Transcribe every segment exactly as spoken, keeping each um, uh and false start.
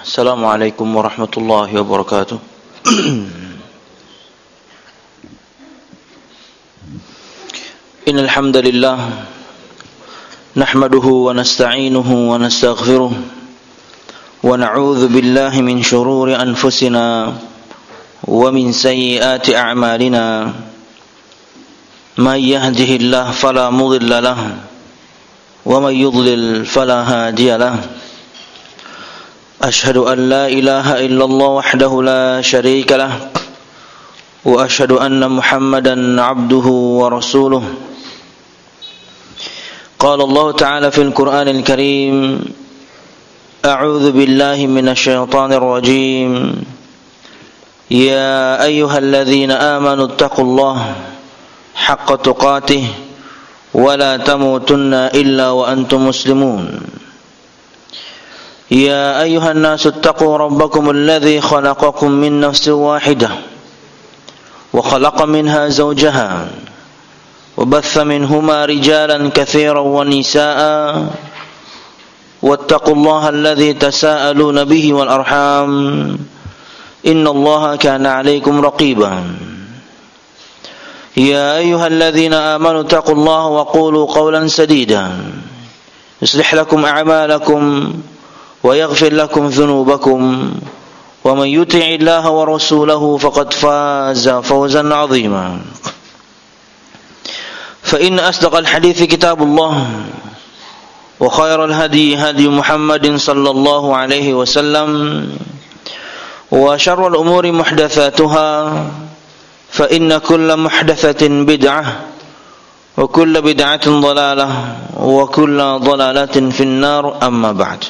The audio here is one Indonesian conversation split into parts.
Assalamualaikum warahmatullahi wabarakatuh. Innal hamdalillah nahmaduhu wa nasta'inuhu wa nastaghfiruh wa na'udzu billahi min shururi anfusina wa min sayyiati a'malina. May yahdihillahu fala mudilla lahu wa may yudlil fala hadiya lahu. Ashhadu an la ilaha illallah wahdahu la syarika lah wa ashhadu anna Muhammadan abduhu wa rasuluh. Qala Allah Ta'ala fil Qur'anil Karim, a'udzu billahi minasy syaithanir rajim. Ya ayyuhalladzina amanu taqullaha haqqa tuqatih wa la tamutunna illa wa antum muslimun. يا أيها الناس اتقوا ربكم الذي خلقكم من نفس واحدة وخلق منها زوجها وبث منهما رجالا كثيرا ونساء واتقوا الله الذي تساءلون به والأرحام إن الله كان عليكم رقيبا يا أيها الذين آمنوا اتقوا الله وقولوا قولا سديدا يصلح لكم أعمالكم ويغفر لكم ذنوبكم ومن يطع الله ورسوله فقد فاز فوزا عظيما فإن أصدق الحديث كتاب الله وخير الهدي هدي محمد صلى الله عليه وسلم وشر الأمور محدثاتها فإن كل محدثة بدعة وكل بدعة ضلالة وكل ضلالة في النار أما بعد.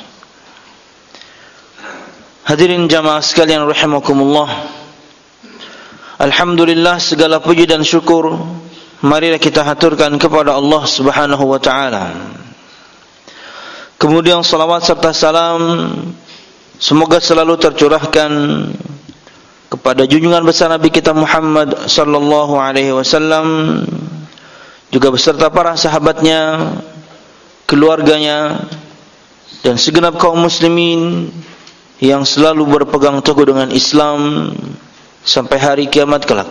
Hadirin jamaah sekalian rahimakumullah. Alhamdulillah, segala puji dan syukur marilah kita haturkan kepada Allah Subhanahu wa taala. Kemudian salawat serta salam semoga selalu tercurahkan kepada junjungan besar Nabi kita Muhammad sallallahu alaihi wasallam, juga beserta para sahabatnya, keluarganya, dan segenap kaum muslimin yang selalu berpegang teguh dengan Islam sampai hari kiamat kelak.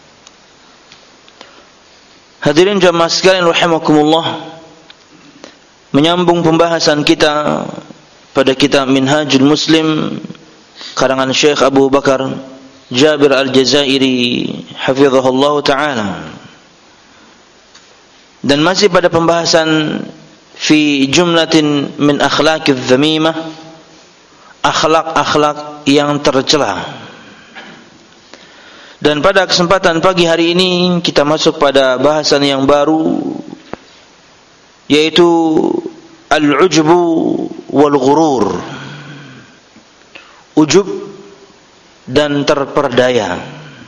Hadirin jamaah sekalian rahimakumullah, menyambung pembahasan kita pada kitab Minhajul Muslim karangan Syekh Abu Bakar Jabir Al-Jazairi hafizahullah ta'ala, dan masih pada pembahasan fi jumlatin min akhlaqiz zamimah, akhlak-akhlak yang tercela. Dan pada kesempatan pagi hari ini kita masuk pada bahasan yang baru, yaitu al-ujbu wal ghurur, ujub dan terperdaya.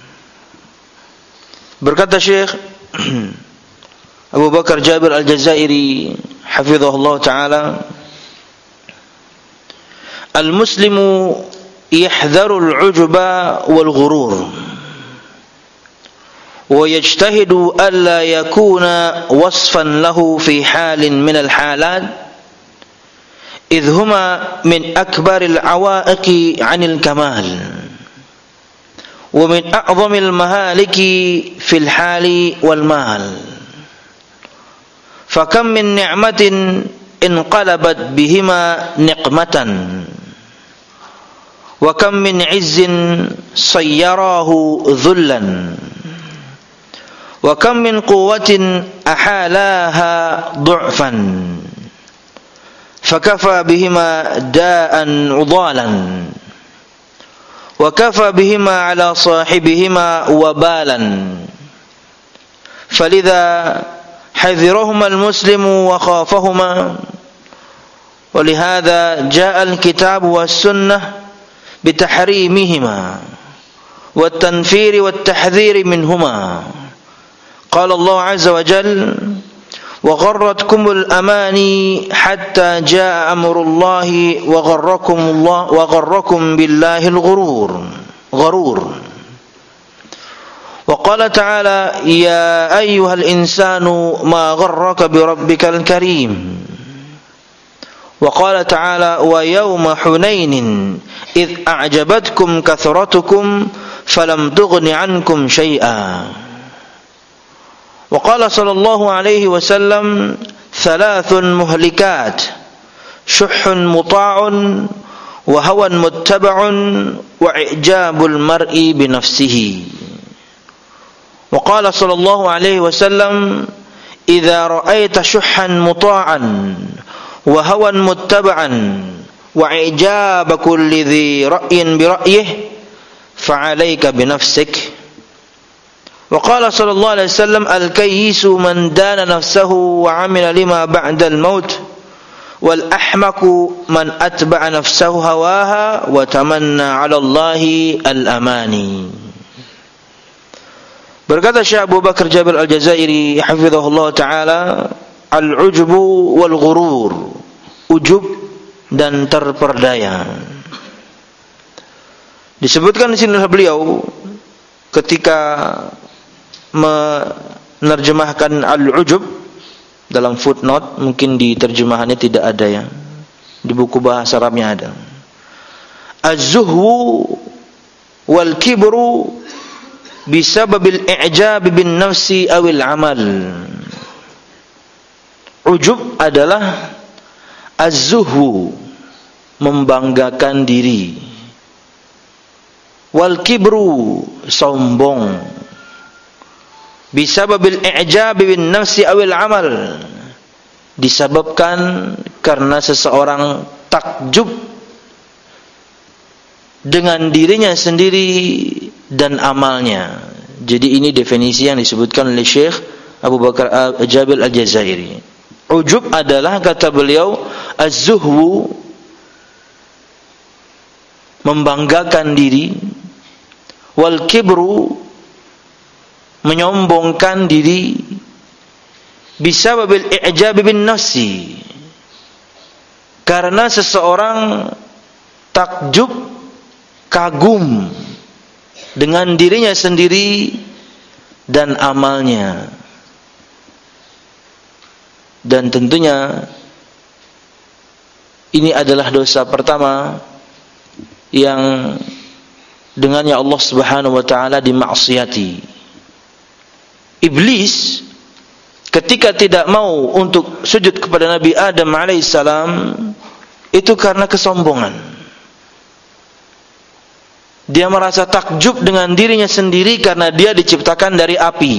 Berkata Syekh Abu Bakar Jabir Al-Jazairi hafizahullah ta'ala, Al-muslimu yahdharul ujba wal ghurur wa yajtahidu alla yakuna wasfan lahu fi halin min al-halat idh huma min akbaril awaiqi 'anil kamal wa min a'zamil mahaliki fil hali wal mal fakam min ni'matin inqalabat bihima niqmatan wa kam min izzin sayyarahu dhullan wa kam min quwwatin ahalaha du'fan fakafa bihima da'an udalan wa kafa bihima ala sahibihima wabalan falidha حذرهما المسلم وخافهما ولهذا جاء الكتاب والسنة بتحريمهما والتنفير والتحذير منهما قال الله عز وجل وغرتكم الأماني حتى جاء أمر الله وغركم الله وغركم بالله الغرور غرور وقال تعالى يا أيها الإنسان ما غرك بربك الكريم وقال تعالى ويوم حنين id a'jabatkum kathratukum falam tughni ankum syai'a. Wa qala sallallahu alaihi wasallam thalathun muhlikat syuhhun muta'un wa hawan muttaba'un wa i'jabul mar'i bi nafsihi. Wa qala sallallahu alaihi wasallam idza ra'aita syuhhan muta'an wa hawan muttaba'an wa i'jaba kulli dhi ra'yin bi ra'yihi fa'alayka bi nafsik. Wa qala sallallahu alaihi wasallam al-kayyisu man dana nafsahu wa 'amila lima ba'da al-maut wal ahmaku man atba'a nafsahu hawaha wa tamanna 'ala Allahi al-amani. Berkata Syekh Abu Bakar Jabir Al-Jazairi hafizahullah taala, al-ujbu wal ghurur, ujub dan terperdaya. Disebutkan di sini oleh beliau ketika menerjemahkan al-ujub dalam footnote, mungkin di terjemahannya tidak ada ya. Di buku bahasa Arabnya ada. Az-zuhwu wal kibru bisababil i'jab bin nafsi awil amal. Ujub adalah az-zuhwu, membanggakan diri. Wal kibru, sombong. Bisababil i'jab bin nafsi awil amal, disebabkan karena seseorang takjub dengan dirinya sendiri dan amalnya. Jadi ini definisi yang disebutkan oleh Syekh Abu Bakar Jabir Al-Jazairi. Ujub adalah, kata beliau, az-zuhwu, membanggakan diri, wal kibru, menyombongkan diri, bisababil i'jab bin nafsi, karena seseorang takjub, kagum dengan dirinya sendiri dan amalnya. Dan tentunya ini adalah dosa pertama yang dengannya Allah Subhanahu wa taala dimaksiati. Iblis ketika tidak mau untuk sujud kepada Nabi Adam alaihissalam itu karena kesombongan. Dia merasa takjub dengan dirinya sendiri karena dia diciptakan dari api.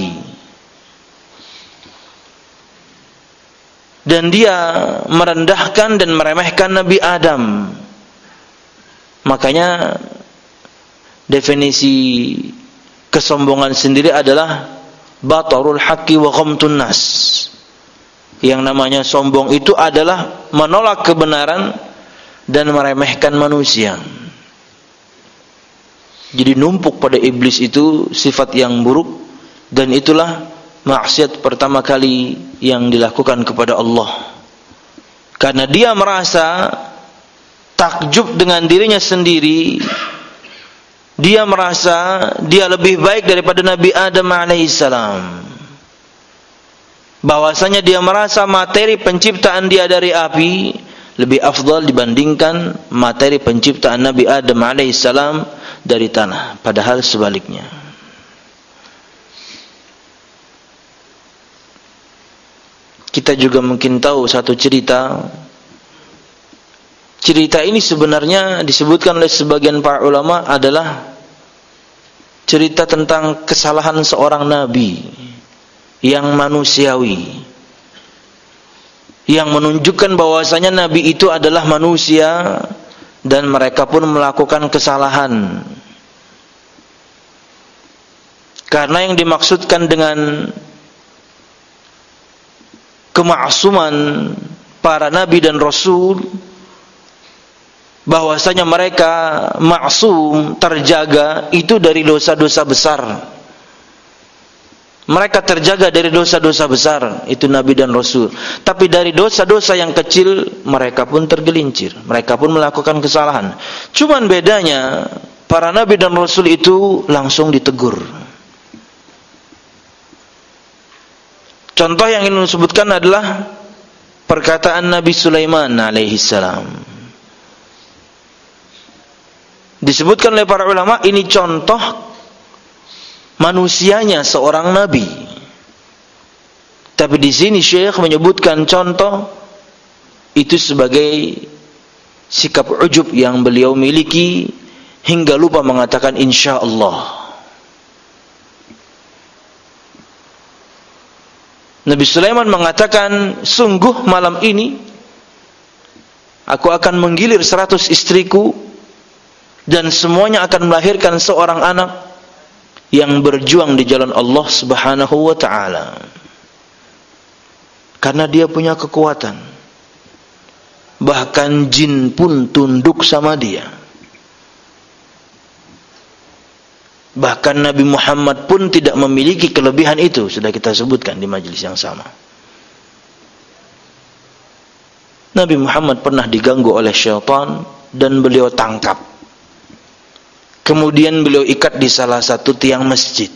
Dan dia merendahkan dan meremehkan Nabi Adam. Makanya definisi kesombongan sendiri adalah batarul haqqi wa ghamtun nas. Yang namanya sombong itu adalah menolak kebenaran dan meremehkan manusia. Jadi numpuk pada iblis itu sifat yang buruk, dan itulah maksiat pertama kali yang dilakukan kepada Allah. Karena dia merasa takjub dengan dirinya sendiri, dia merasa dia lebih baik daripada Nabi Adam alaihissalam. Bahwasanya dia merasa materi penciptaan dia dari api lebih afdal dibandingkan materi penciptaan Nabi Adam alaihissalam dari tanah. Padahal sebaliknya. Kita juga mungkin tahu satu cerita. Cerita ini sebenarnya disebutkan oleh sebagian para ulama adalah cerita tentang kesalahan seorang nabi yang manusiawi, yang menunjukkan bahwasanya nabi itu adalah manusia dan mereka pun melakukan kesalahan. Karena yang dimaksudkan dengan kemaksuman para nabi dan rasul, bahwasanya mereka maksum, terjaga itu dari dosa-dosa besar. Mereka terjaga dari dosa-dosa besar, itu nabi dan rasul. Tapi dari dosa-dosa yang kecil mereka pun tergelincir, mereka pun melakukan kesalahan. Cuman bedanya para nabi dan rasul itu langsung ditegur. Contoh yang ingin disebutkan adalah perkataan Nabi Sulaiman alaihi salam. Disebutkan oleh para ulama ini contoh manusianya seorang nabi. Tapi di sini Syekh menyebutkan contoh itu sebagai sikap ujub yang beliau miliki hingga lupa mengatakan insya Allah. Nabi Sulaiman mengatakan, sungguh malam ini aku akan menggilir seratus istriku dan semuanya akan melahirkan seorang anak yang berjuang di jalan Allah Subhanahu wa ta'ala. Karena dia punya kekuatan. Bahkan jin pun tunduk sama dia. Bahkan Nabi Muhammad pun tidak memiliki kelebihan itu. Sudah kita sebutkan di majelis yang sama. Nabi Muhammad pernah diganggu oleh syaitan dan beliau tangkap. Kemudian beliau ikat di salah satu tiang masjid.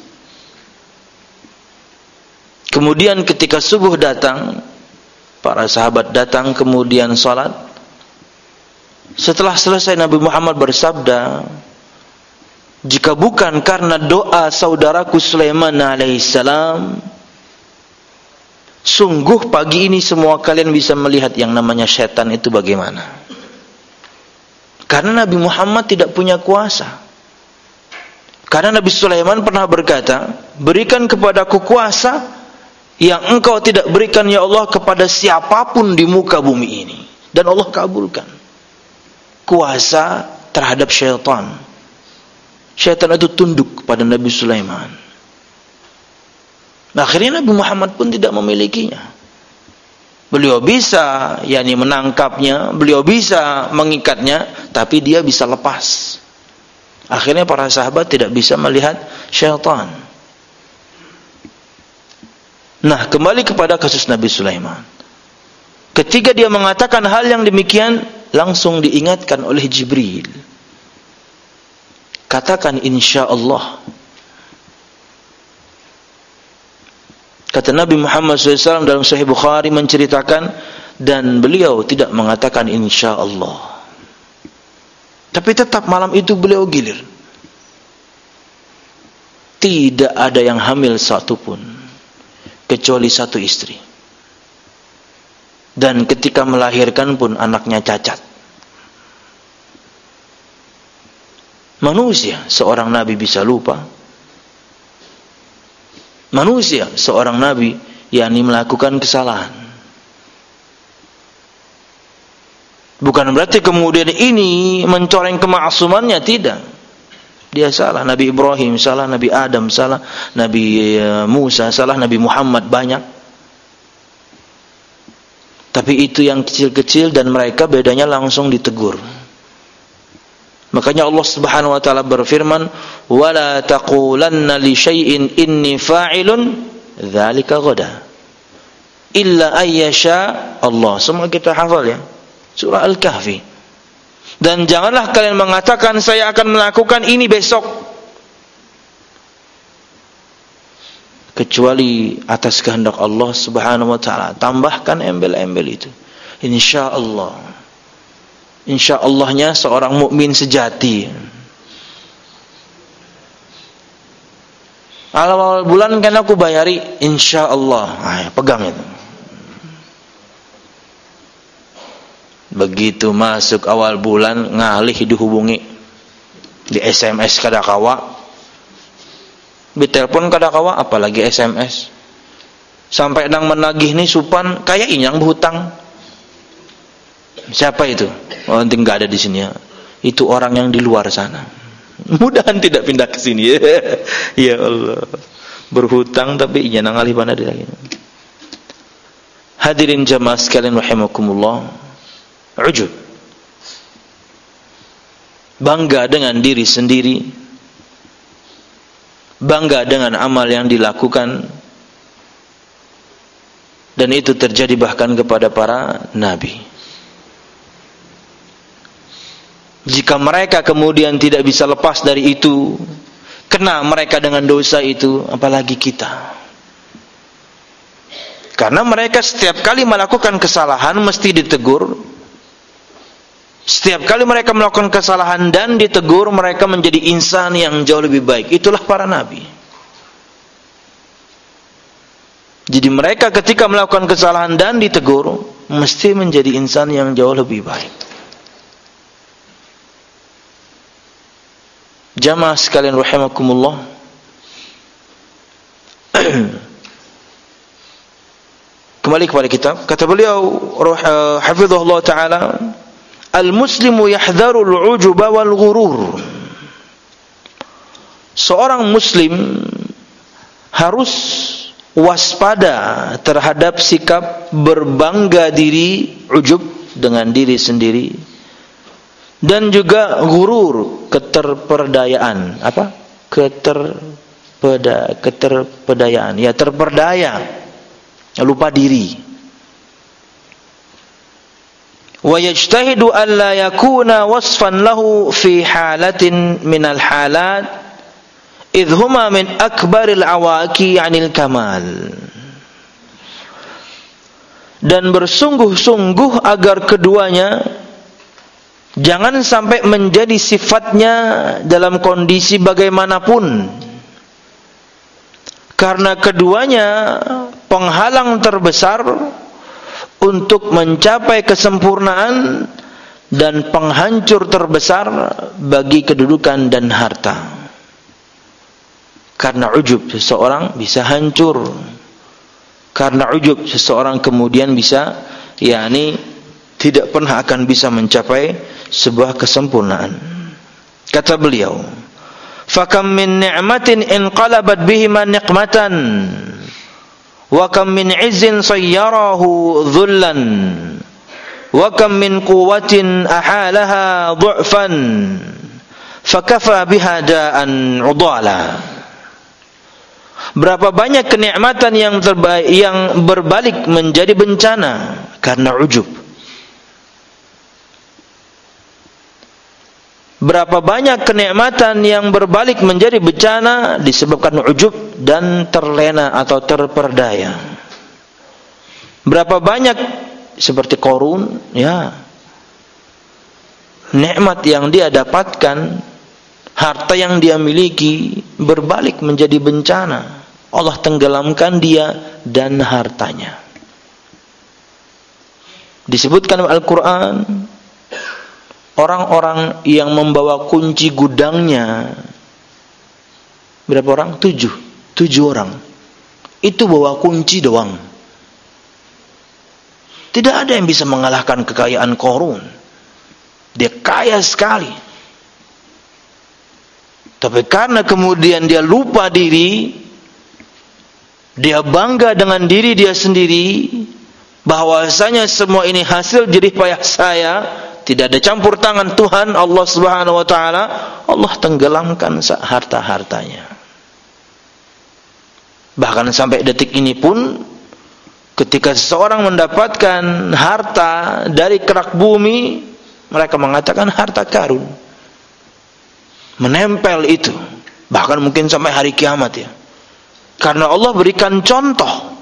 Kemudian ketika subuh datang, para sahabat datang kemudian salat. Setelah selesai Nabi Muhammad bersabda, jika bukan karena doa saudaraku Sulaiman alaihissalam, sungguh pagi ini semua kalian bisa melihat yang namanya setan itu bagaimana. Karena Nabi Muhammad tidak punya kuasa. Karena Nabi Sulaiman pernah berkata, berikan kepadaku kuasa yang engkau tidak berikan ya Allah kepada siapapun di muka bumi ini. Dan Allah kabulkan kuasa terhadap syaitan. Syaitan itu tunduk kepada Nabi Sulaiman. Akhirnya Nabi Muhammad pun tidak memilikinya. Beliau bisa yakni menangkapnya, beliau bisa mengikatnya, tapi dia bisa lepas. Akhirnya para sahabat tidak bisa melihat syaitan. Nah, kembali kepada kasus Nabi Sulaiman. Ketika dia mengatakan hal yang demikian, langsung diingatkan oleh Jibril. Katakan insya Allah. Kata Nabi Muhammad shallallahu alaihi wasallam dalam Sahih Bukhari menceritakan, dan beliau tidak mengatakan insya Allah. Tapi tetap malam itu beliau gilir. Tidak ada yang hamil satupun, kecuali satu istri. Dan ketika melahirkan pun anaknya cacat. Manusia, seorang nabi bisa lupa. Manusia, seorang nabi yakni melakukan kesalahan. Bukan berarti kemudian ini mencoreng kemaksumannya, tidak. Dia salah, Nabi Ibrahim salah, Nabi Adam salah, Nabi Musa salah, Nabi Muhammad banyak. Tapi itu yang kecil-kecil dan mereka bedanya langsung ditegur. Makanya Allah Subhanahu wa taala berfirman, "Wala taqulanna li syai'in inni fa'ilun dzalika ghada illa ayyasha Allah." Semua kita hafal ya. Surah Al-Kahfi. Dan janganlah kalian mengatakan saya akan melakukan ini besok, kecuali atas kehendak Allah Subhanahu wa taala. Tambahkan embel-embel itu. Insyaallah. Insyaallah-nya seorang mukmin sejati. Awal bulan kan aku bayari insyaallah. Nah, pegang itu. Begitu masuk awal bulan ngalih dihubungi di S M S kada kawa, di telepon kada kawa, apalagi S M S. Sampai nang menagih nih supan kayak inyang berhutang. Siapa itu? Oh, nanti nggak ada di sini ya. Itu orang yang di luar sana. Mudahan tidak pindah ke sini ya. Ya Allah. Berhutang tapi inya nang ngalih mana lagi. Hadirin jamaah sekalian rahimakumullah. Ujub, bangga dengan diri sendiri, bangga dengan amal yang dilakukan, dan itu terjadi bahkan kepada para nabi. Jika mereka kemudian tidak bisa lepas dari itu, kena mereka dengan dosa itu, apalagi kita. Karena mereka setiap kali melakukan kesalahan mesti ditegur. Setiap kali mereka melakukan kesalahan dan ditegur, mereka menjadi insan yang jauh lebih baik. Itulah para nabi. Jadi mereka ketika melakukan kesalahan dan ditegur, mesti menjadi insan yang jauh lebih baik. Jamaah sekalian rahimakumullah. Kembali kepada kitab. Kata beliau hafizahullah taala, al-muslimu yahdharu al-ujuba wal ghurur. Seorang muslim harus waspada terhadap sikap berbangga diri, ujub dengan diri sendiri, dan juga ghurur, keterperdayaan. Apa? Keterpeda, keterpedayaan. Ya, terperdaya, lupa diri. Wa yajtahidu an la yakuna wasfan lahu fi halatin minal halat idh huma min akbaril awaki 'anil kamal. Dan bersungguh-sungguh agar keduanya jangan sampai menjadi sifatnya dalam kondisi bagaimanapun, karena keduanya penghalang terbesar untuk mencapai kesempurnaan dan penghancur terbesar bagi kedudukan dan harta. Karena ujub seseorang bisa hancur. Karena ujub seseorang kemudian bisa, yakni tidak pernah akan bisa mencapai sebuah kesempurnaan. Kata beliau, "Fakam min ni'matin inqalabat bihima niqmatan, wa kam min 'izzin sayyarahu dhullan, wa kam min quwwatin ahalaha du'fan, fakafa biha da'an 'udala." Berapa banyak kenikmatan yang terbaik yang berbalik menjadi bencana karena ujub. Berapa banyak kenikmatan yang berbalik menjadi bencana disebabkan ujub dan terlena atau terperdaya. Berapa banyak seperti Qarun, ya, nikmat yang dia dapatkan, harta yang dia miliki berbalik menjadi bencana. Allah tenggelamkan dia dan hartanya. Disebutkan dalam Al-Quran, orang-orang yang membawa kunci gudangnya, berapa orang? Tujuh. Tujuh orang. Itu bawa kunci doang. Tidak ada yang bisa mengalahkan kekayaan Qarun. Dia kaya sekali. Tapi karena kemudian dia lupa diri, dia bangga dengan diri dia sendiri, bahwasanya semua ini hasil jerih payah saya, tidak ada campur tangan Tuhan Allah Subhanahu wa taala, Allah tenggelamkan harta-hartanya. Bahkan sampai detik ini pun, ketika seseorang mendapatkan harta dari kerak bumi, mereka mengatakan harta karun. Menempel itu, bahkan mungkin sampai hari kiamat, ya. Karena Allah berikan contoh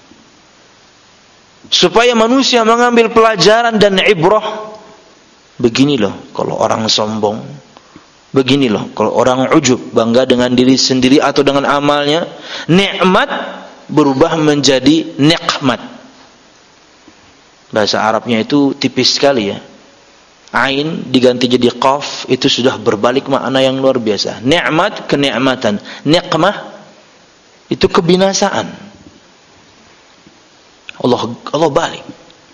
supaya manusia mengambil pelajaran dan ibrah. Begini loh kalau orang sombong, begini loh kalau orang ujub, bangga dengan diri sendiri atau dengan amalnya, nikmat berubah menjadi nikmat. Bahasa Arabnya itu tipis sekali, ya. Ain diganti jadi qaf, itu sudah berbalik makna yang luar biasa. Nikmat, kenikmatan. Nikmah itu kebinasaan. Allah Allah balik.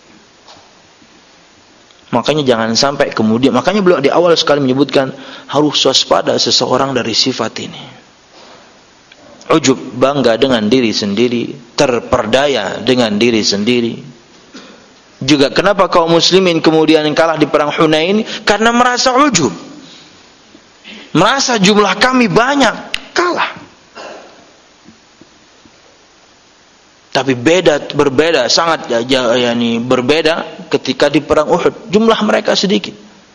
Makanya jangan sampai kemudian, makanya beliau di awal sekali menyebutkan harus waspada seseorang dari sifat ini. Ujub, bangga dengan diri sendiri, terperdaya dengan diri sendiri. Juga kenapa kaum muslimin kemudian kalah di perang Hunain? Karena merasa ujub, merasa jumlah kami banyak, kalah. Tapi beda, berbeda, sangat ya, yani berbeda ketika di perang Uhud. Jumlah mereka sedikit.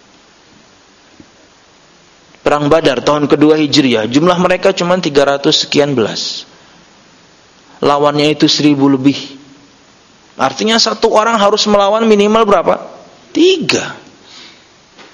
Perang Badar tahun kedua Hijriah, jumlah mereka cuma tiga ratus sekian belas. Lawannya itu seribu lebih. Artinya satu orang harus melawan minimal berapa? Tiga.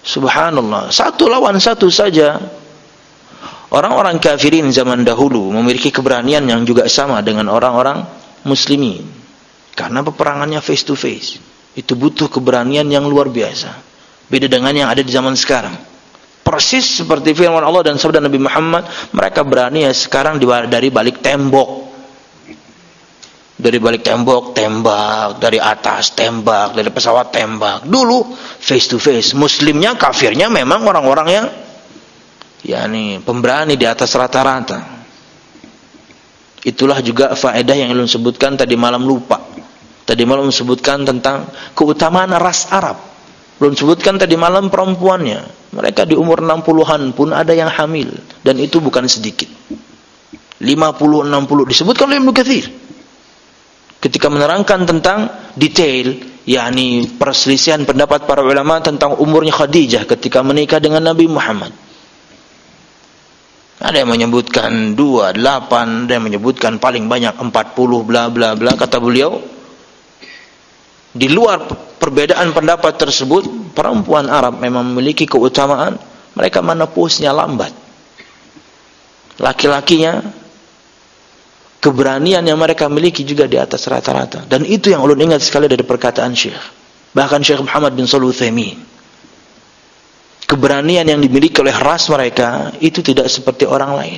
Subhanallah, satu lawan satu saja. Orang-orang kafirin zaman dahulu memiliki keberanian yang juga sama dengan orang-orang muslimin. Karena peperangannya face to face. Itu butuh keberanian yang luar biasa. Beda dengan yang ada di zaman sekarang. Persis seperti firman Allah dan sabda Nabi Muhammad, mereka berani ya sekarang dari balik tembok. Dari balik tembok, tembak. Dari atas, tembak. Dari pesawat, tembak. Dulu, face to face. Muslimnya, kafirnya memang orang-orang yang yakni pemberani di atas rata-rata. Itulah juga faedah yang ulun sebutkan tadi malam, lupa. Tadi malam sebutkan tentang keutamaan ras Arab. Ulun sebutkan tadi malam perempuannya. Mereka di umur enam puluhan pun ada yang hamil. Dan itu bukan sedikit. lima puluh, enam puluh. Disebutkan oleh Ibnu Katsir. Ketika menerangkan tentang detail, yakni perselisihan pendapat para ulama tentang umurnya Khadijah ketika menikah dengan Nabi Muhammad. Ada yang menyebutkan dua, delapan, ada yang menyebutkan paling banyak empat puluh, bla bla bla. Kata beliau, di luar perbedaan pendapat tersebut, perempuan Arab memang memiliki keutamaan, mereka menepusnya lambat. Laki-lakinya, keberanian yang mereka miliki juga di atas rata-rata. Dan itu yang ulun ingat sekali dari perkataan Syekh. Bahkan Syekh Muhammad bin Shalih Al-Utsaimin. Keberanian yang dimiliki oleh ras mereka itu tidak seperti orang lain.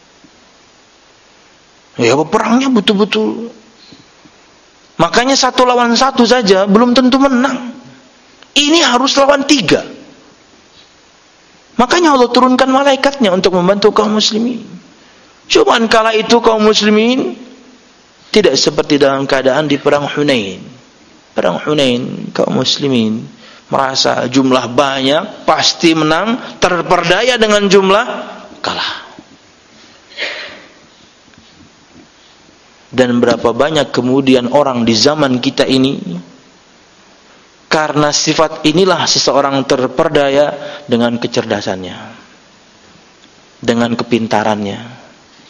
Ya, perangnya betul-betul. Makanya satu lawan satu saja belum tentu menang. Ini harus lawan tiga. Makanya Allah turunkan malaikatnya untuk membantu kaum muslimin. Cuman kala itu kaum muslimin tidak seperti dalam keadaan di perang Hunain. Perang Hunain, kaum muslimin merasa jumlah banyak, pasti menang, terperdaya dengan jumlah, kalah. Dan berapa banyak kemudian orang di zaman kita ini, karena sifat inilah seseorang terperdaya dengan kecerdasannya, dengan kepintarannya.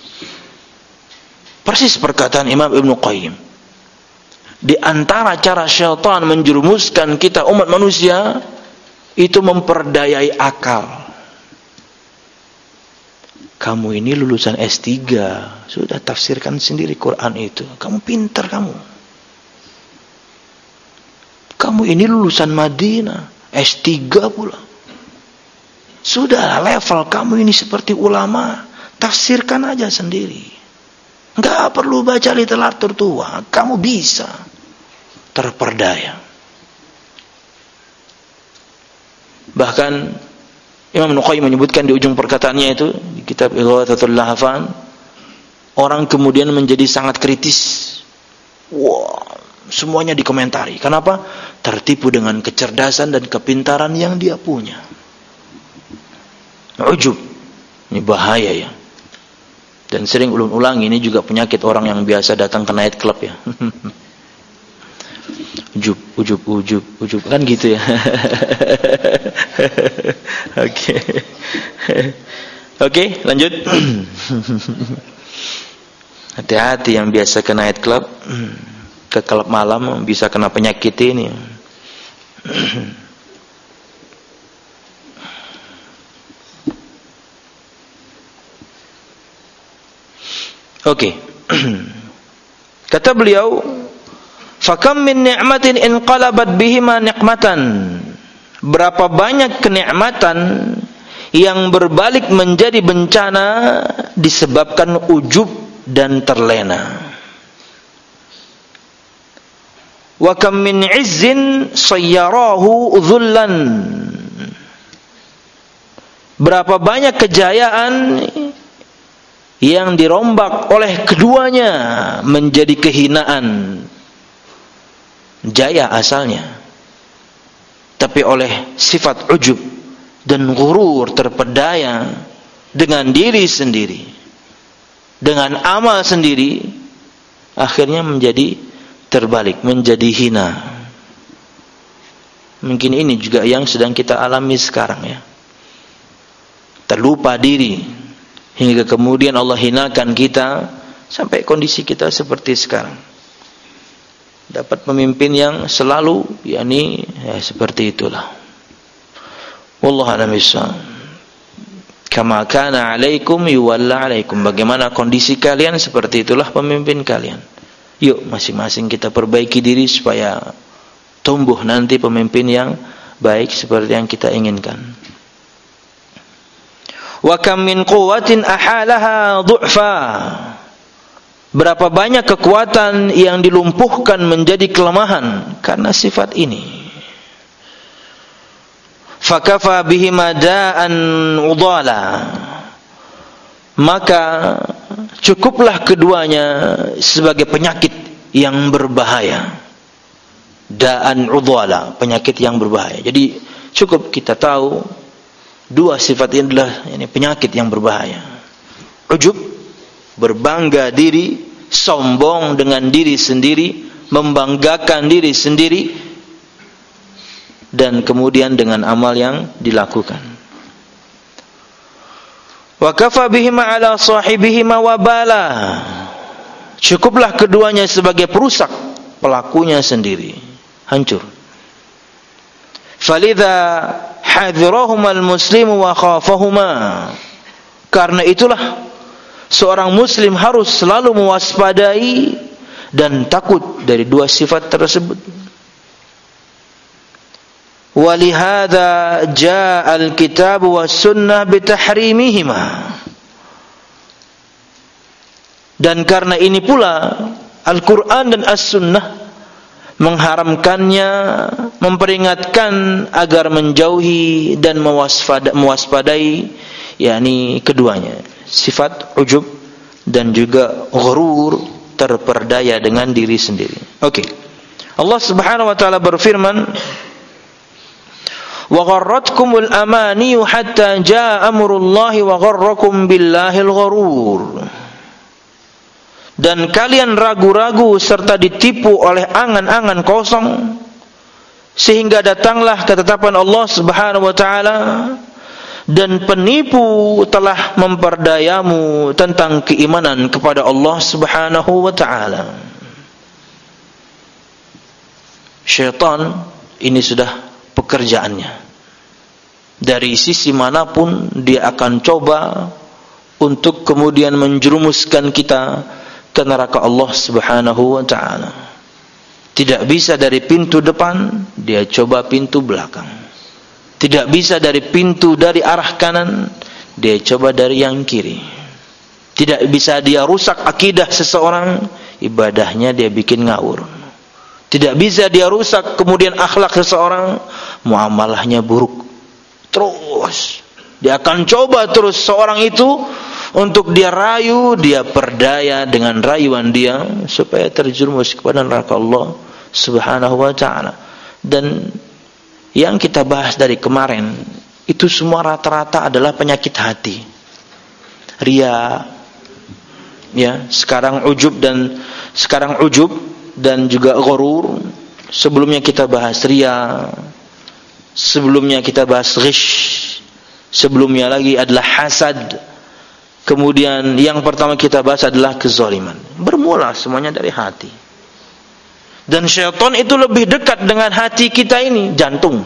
Persis perkataan Imam Ibnu Qayyim. Di antara cara syaitan menjerumuskan kita umat manusia, itu memperdayai akal. Kamu ini lulusan S tiga, sudah tafsirkan sendiri Quran itu. Kamu pintar kamu. Kamu ini lulusan Madinah, S tiga pula. Sudah level kamu ini seperti ulama, tafsirkan aja sendiri. Enggak perlu baca literatur tua, kamu bisa terperdaya. Bahkan Imam Ibnu Qayyim menyebutkan di ujung perkataannya itu di kitab Ighatsatul Lahfan, orang kemudian menjadi sangat kritis. Wah, semuanya dikomentari. Kenapa? Tertipu dengan kecerdasan dan kepintaran yang dia punya. Ujub. Ini bahaya ya. Dan sering ulun-ulang, ini juga penyakit orang yang biasa datang ke night club ya. Ujub, ujub, ujub, ujub. Kan gitu ya. Oke. Oke, lanjut. Hati-hati yang biasa ke night club, ke klub malam bisa kena penyakit ini. Oke. Okay. Kata beliau, "Fakam min ni'matin inqalabat bihima ni'matan." Berapa banyak kenikmatan yang berbalik menjadi bencana disebabkan ujub dan terlena. Wa kam min 'izzin sayyarahu dhullan. Berapa banyak kejayaan yang dirombak oleh keduanya menjadi kehinaan. Jaya asalnya, tapi oleh sifat ujub dan ghurur, terpedaya dengan diri sendiri, dengan amal sendiri, akhirnya menjadi terbalik, menjadi hina. Mungkin ini juga yang sedang kita alami sekarang ya. Terlupa diri, hingga kemudian Allah hinakan kita sampai kondisi kita seperti sekarang. Dapat pemimpin yang selalu yakni ya seperti itulah. Wallahu a'lam bishawab. Kama kana 'alaikum yuwalla 'alaikum. Bagaimana kondisi kalian, seperti itulah pemimpin kalian. Yuk masing-masing kita perbaiki diri supaya tumbuh nanti pemimpin yang baik seperti yang kita inginkan. Wa kam min quwwatin ahalaha du'fa. Berapa banyak kekuatan yang dilumpuhkan menjadi kelemahan karena sifat ini. Fakafa bihi madaan udala. Maka cukuplah keduanya sebagai penyakit yang berbahaya. Da'an udala, penyakit yang berbahaya. Jadi cukup kita tahu dua sifat ini adalah ini penyakit yang berbahaya. Ujub, berbangga diri, sombong dengan diri sendiri, membanggakan diri sendiri, dan kemudian dengan amal yang dilakukan. Wa kafa bihima ala sahibihima wabala. Cukuplah keduanya sebagai perusak pelakunya sendiri, hancur. Falidha hadhirahuma al-muslimu wa khafahuma. Karena itulah seorang muslim harus selalu mewaspadai dan takut dari dua sifat tersebut. Walihada jaa al-kitab was sunnah bitahrimihima. Dan karena ini pula Al-Quran dan As-Sunnah mengharamkannya, memperingatkan agar menjauhi dan mewaspadai yakni keduanya, sifat ujub dan juga ghurur, terperdaya dengan diri sendiri. Oke. Okay. Allah Subhanahu wa taala berfirman, "Wa gharratkumul amaniyu hatta jaa amrullahi wa gharrakum billahil gharur." Dan kalian ragu-ragu serta ditipu oleh angan-angan kosong sehingga datanglah ketetapan Allah Subhanahu wa taala, dan penipu telah memperdayamu tentang keimanan kepada Allah Subhanahu wa taala. Syaitan ini sudah pekerjaannya. Dari sisi manapun dia akan coba untuk kemudian menjerumuskan kita ke neraka Allah Subhanahu wa taala. Tidak bisa dari pintu depan, dia coba pintu belakang. Tidak bisa dari pintu dari arah kanan, dia coba dari yang kiri. Tidak bisa dia rusak akidah seseorang, ibadahnya dia bikin ngawur. Tidak bisa dia rusak kemudian akhlak seseorang, muamalahnya buruk. Terus dia akan coba terus seorang itu untuk dia rayu, dia perdaya dengan rayuan dia supaya terjerumus kepada neraka Allah Subhanahu wa taala. Dan yang kita bahas dari kemarin itu semua rata-rata adalah penyakit hati. Ria, ya, sekarang ujub dan sekarang ujub dan juga ghurur. Sebelumnya kita bahas ria, sebelumnya kita bahas ghish, sebelumnya lagi adalah hasad. Kemudian yang pertama kita bahas adalah kezaliman. Bermula semuanya dari hati. Dan syaitan itu lebih dekat dengan hati kita ini, jantung.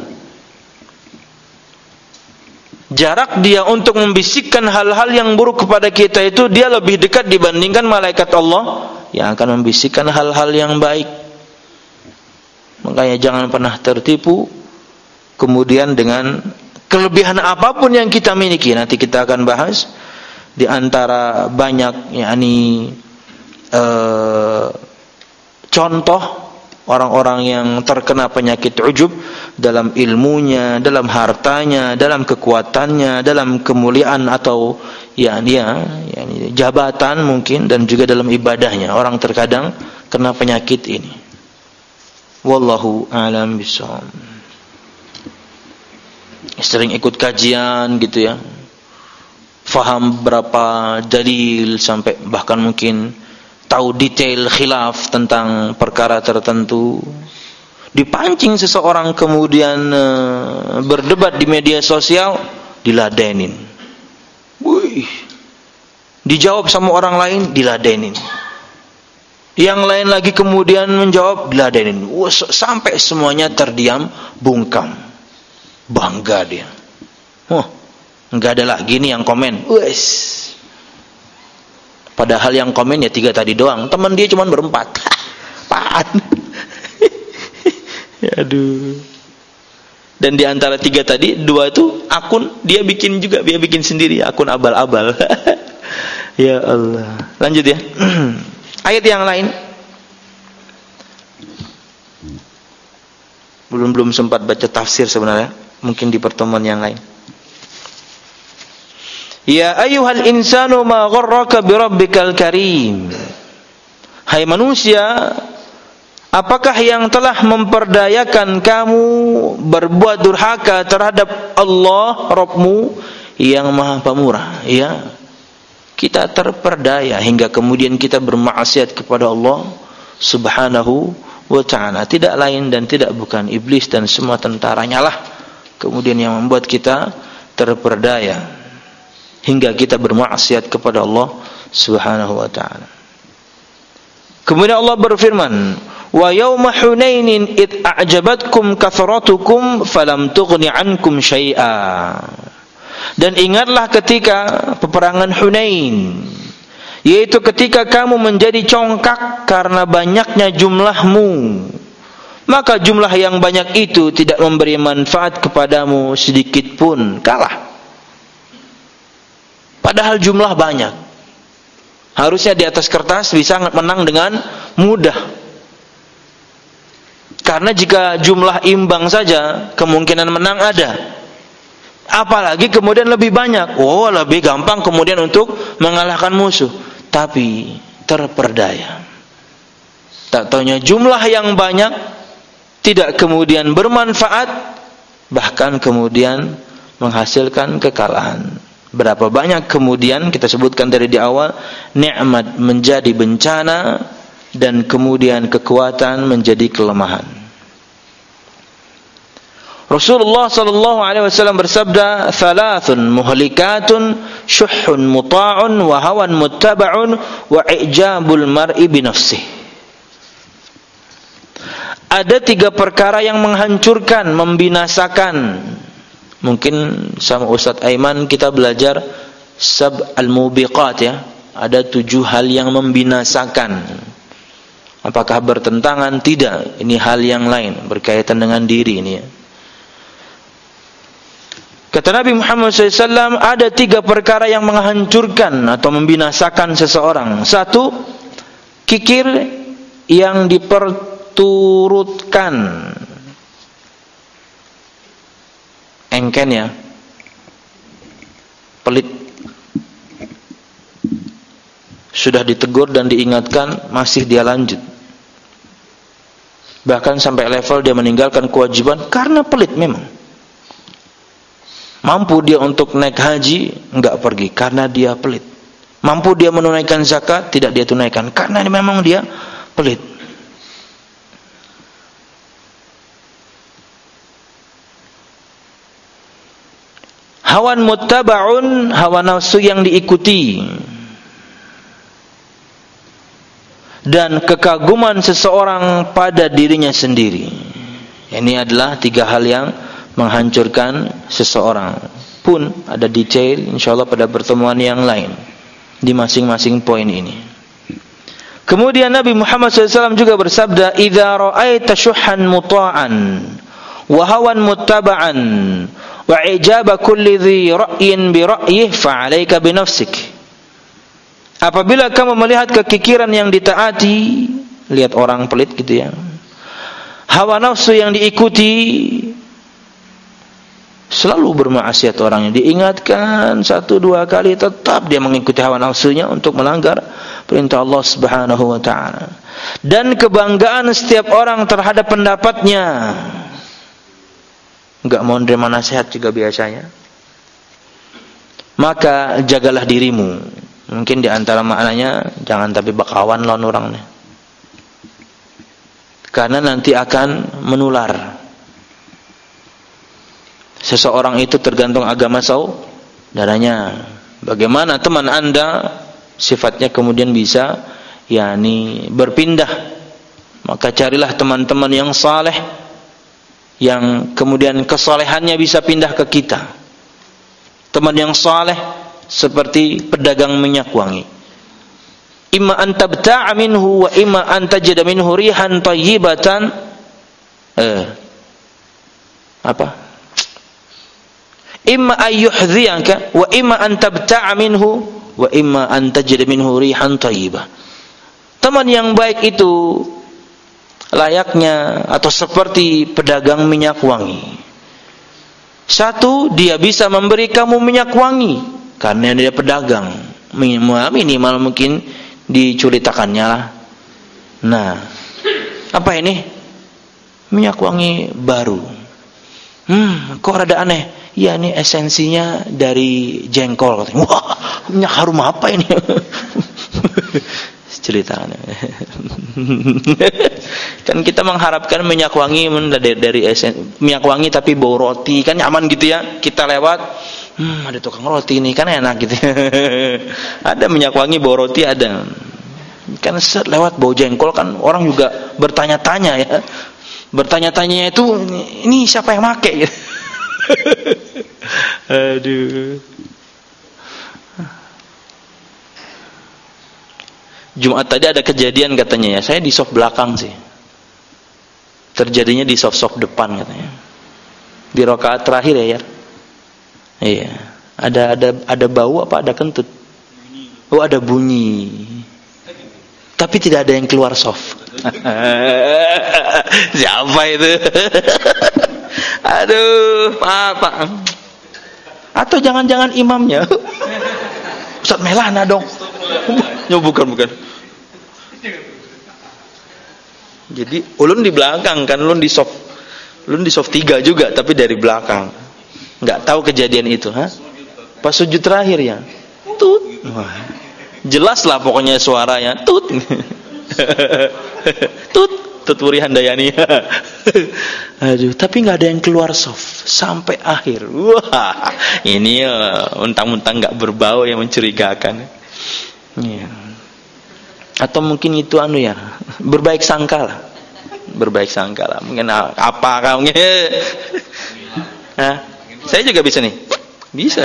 Jarak dia untuk membisikkan hal-hal yang buruk kepada kita itu dia lebih dekat dibandingkan malaikat Allah yang akan membisikkan hal-hal yang baik. Makanya jangan pernah tertipu kemudian dengan kelebihan apapun yang kita miliki. Nanti kita akan bahas di antara banyak yakni uh, contoh orang-orang yang terkena penyakit ujub dalam ilmunya, dalam hartanya, dalam kekuatannya, dalam kemuliaan atau yakni ya, yakni jabatan mungkin, dan juga dalam ibadahnya. Orang terkadang kena penyakit ini. Wallahu a'lam bishawab. Sering ikut kajian gitu ya, faham berapa dalil sampai bahkan mungkin tahu detail khilaf tentang perkara tertentu. Dipancing seseorang kemudian e, berdebat di media sosial, diladenin. Wih. Dijawab sama orang lain, diladenin. Yang lain lagi kemudian menjawab, diladenin. Wah, sampai semuanya terdiam, bungkam. Bangga dia. Oh, enggak ada lagi nih yang komen. Wes. Padahal yang komen ya tiga tadi doang. Teman dia cuma berempat. Apaan? Aduh. Dan di antara tiga tadi, dua itu akun dia bikin juga, dia bikin sendiri akun abal-abal. Ya Allah. Lanjut ya. Ayat yang lain. Belum belum sempat baca tafsir sebenarnya. Mungkin di pertemuan yang lain. Ya ayyuhal insanu ma gharraka bi rabbikal karim. Hai manusia, apakah yang telah memperdayakan kamu berbuat durhaka terhadap Allah Rabbmu yang Maha Pemurah? Ya, kita terperdaya hingga kemudian kita bermaksiat kepada Allah Subhanahu wa ta'ala. Tidak lain dan tidak bukan iblis dan semua tentaranya lah kemudian yang membuat kita terperdaya hingga kita bermaksiat kepada Allah Subhanahu wa ta'ala. Kemudian Allah berfirman, wa yauma hunainin id a'jabatkum kathratukum falam tughni ankum syai'a. Dan ingatlah ketika peperangan Hunain, yaitu ketika kamu menjadi congkak karena banyaknya jumlahmu, maka jumlah yang banyak itu tidak memberi manfaat kepadamu sedikit pun, kalah. Padahal jumlah banyak. Harusnya di atas kertas bisa menang dengan mudah. Karena jika jumlah imbang saja, kemungkinan menang ada. Apalagi kemudian lebih banyak. Oh, lebih gampang kemudian untuk mengalahkan musuh. Tapi terperdaya. Tak taunya jumlah yang banyak tidak kemudian bermanfaat, bahkan kemudian menghasilkan kekalahan. Berapa banyak kemudian kita sebutkan dari di awal, nikmat menjadi bencana dan kemudian kekuatan menjadi kelemahan. Rasulullah sallallahu alaihi wasallam bersabda, "Thalathun muhlikatun syuhhun muta'un wa hawan muttaba'un wa i'jabul mar'i bi nafsihi." Ada tiga perkara yang menghancurkan, membinasakan. Mungkin sama Ustadz Aiman kita belajar sab al-mubiqat ya. Ada tujuh hal yang membinasakan. Apakah bertentangan? Tidak. Ini hal yang lain berkaitan dengan diri ini ya. Kata Nabi Muhammad shallallahu alaihi wasallam, ada tiga perkara yang menghancurkan atau membinasakan seseorang. Satu, kikir yang diperturutkan. Engken ya, pelit. Sudah ditegur dan diingatkan, masih dia lanjut. Bahkan sampai level dia meninggalkan kewajiban karena pelit memang. Mampu dia untuk naik haji, enggak pergi karena dia pelit. Mampu dia menunaikan zakat, tidak dia tunaikan karena memang dia pelit. Hawan muttaba'un, hawa nafsu yang diikuti. Dan kekaguman seseorang pada dirinya sendiri. Ini adalah tiga hal yang menghancurkan seseorang. Pun ada detail insyaallah pada pertemuan yang lain di masing-masing poin ini. Kemudian Nabi Muhammad shallallahu alaihi wasallam juga bersabda, "Idza ra'aita syuhhan muta'an wa hawan muttaba'an wa ijaba kulli dhi ra'yin bi ra'yihi fa 'alaika bi nafsik." Apabila kamu melihat kekikiran yang ditaati, lihat orang pelit gitu ya, hawa nafsu yang diikuti, selalu bermaksiat orangnya, diingatkan satu dua kali tetap dia mengikuti hawa nafsunya untuk melanggar perintah Allah Subhanahu wa taala. Dan kebanggaan setiap orang terhadap pendapatnya, enggak mau menerima nasihat juga biasanya. Maka jagalah dirimu. Mungkin di antara maknanya jangan tapi bakawan lawan orangnya. Karena nanti akan menular. Seseorang itu tergantung agama saudaranya. Bagaimana teman Anda sifatnya kemudian bisa yakni berpindah. Maka carilah teman-teman yang saleh, yang kemudian kesalehannya bisa pindah ke kita. Teman yang saleh seperti pedagang minyak wangi. Imma an tabta'a minhu wa imma an tajida minhu rihan thayyibatan. Eh. Apa? Imma ayyuhdhiyaka wa imma an tabta'a minhu wa imma an tajida minhu rihan thayyibah. Teman yang baik itu layaknya atau seperti pedagang minyak wangi. Satu, dia bisa memberi kamu minyak wangi karena dia pedagang. Minimal, minimal mungkin diculitakannya lah. Nah, apa ini? Minyak wangi baru. Hmm, kok rada aneh? Ya, ini esensinya dari jengkol. Wah, minyak harum apa ini? Ceritaannya. Kan kita mengharapkan minyak wangi dari, dari esen, minyak wangi tapi bau roti kan nyaman gitu ya. Kita lewat, hmm, ada tukang roti ini kan enak gitu. Ada minyak wangi bau roti ada. Kan set lewat bau jengkol kan orang juga bertanya-tanya ya. Bertanya-tanya itu ini siapa yang make gitu. Aduh. Jumat tadi ada kejadian katanya ya, saya di soft belakang sih. Terjadinya di soft-soft depan katanya. Di rakaat terakhir ya, ya. Iya. Ada ada ada bau apa ada kentut? Oh, ada bunyi. Tapi tidak ada yang keluar soft. Siapa itu? Aduh, Pak, Pak. Atau jangan-jangan imamnya? Ustaz Melana dong. Ya, bukan bukan. Jadi ulun di belakang kan, ulun di soft, ulun di soft tiga juga, tapi dari belakang. Nggak tahu kejadian itu, ha? Pas sujud terakhir ya, tut. Wah, jelas lah pokoknya suaranya, tut, tut, tut Wuri Handayani. Aduh, tapi nggak ada yang keluar soft sampai akhir. Wah, ini ya, mentang-mentang nggak berbau yang mencurigakan. Ya. Atau mungkin itu anu ya, berbaik sangka lah, berbaik sangka lah. Mungkin apa kamu? Nah, saya juga bisa nih, bisa.